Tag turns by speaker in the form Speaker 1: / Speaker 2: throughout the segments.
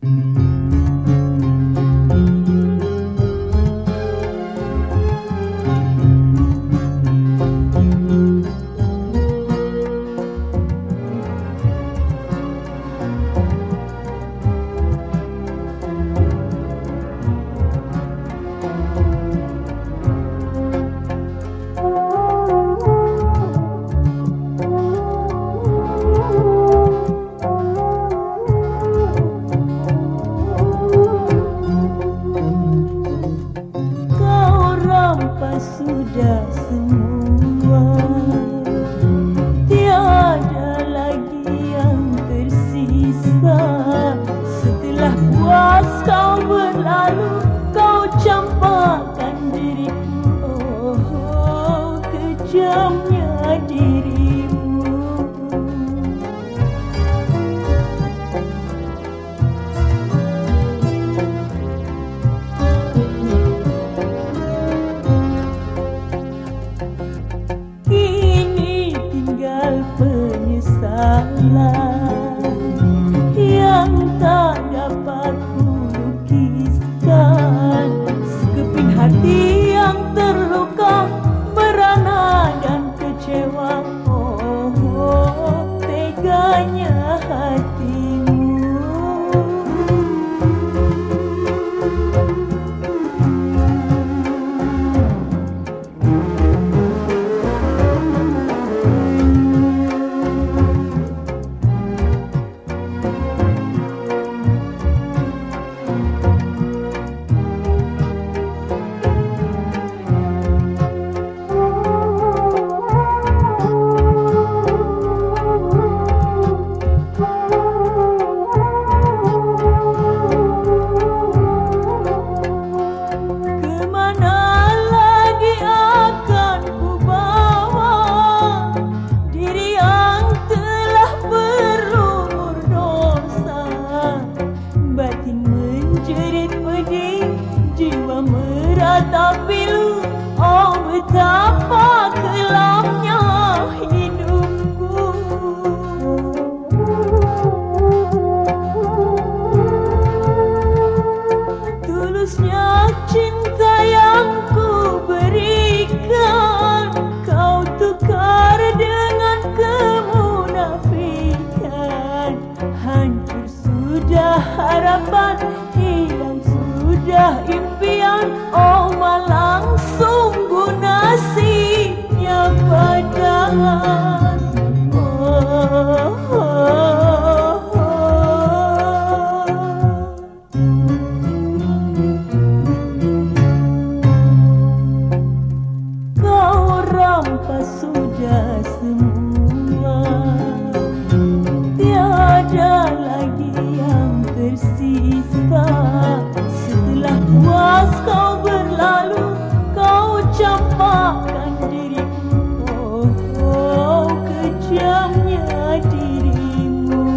Speaker 1: Sudah semua, tiada lagi yang tersisa. Setelah puas kau berlalu, kau campakkan diriku. Oh, kejamnya dirimu. Penyesalan yang tak dapat kulukiskan, sekeping hati yang terluka, merana dan kecewa. Oh, teganya hatimu. Jiwa meratapi lu, oh betapa kelamnya hidupku. Tulusnya cinta yang ku berikan, kau tukar dengan kemunafikan. Hancur sudah harapan, hilang sudah impian. Oh malang sungguh nasibnya badan. Kau rampas sudah semua, tiada lagi yang tersisa. Setelah puas kau berlalu, kau campakkan diriku. Oh, kejamnya dirimu.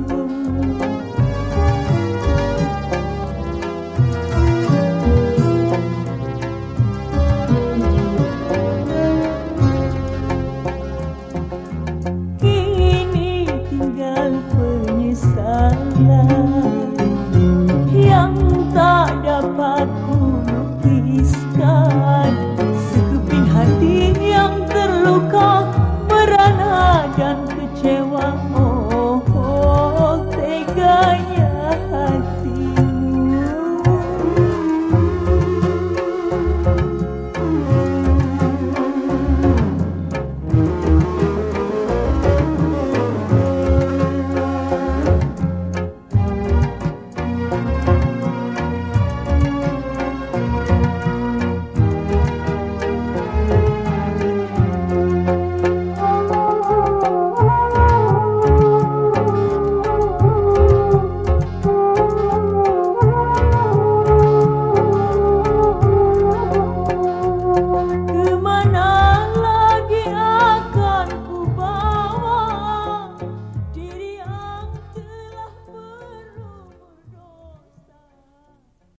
Speaker 1: Kini tinggal penyesalan yang tak dapat kulukiskan, sekeping hati yang terluka, merana dan kecewa. Oh, teganya hati.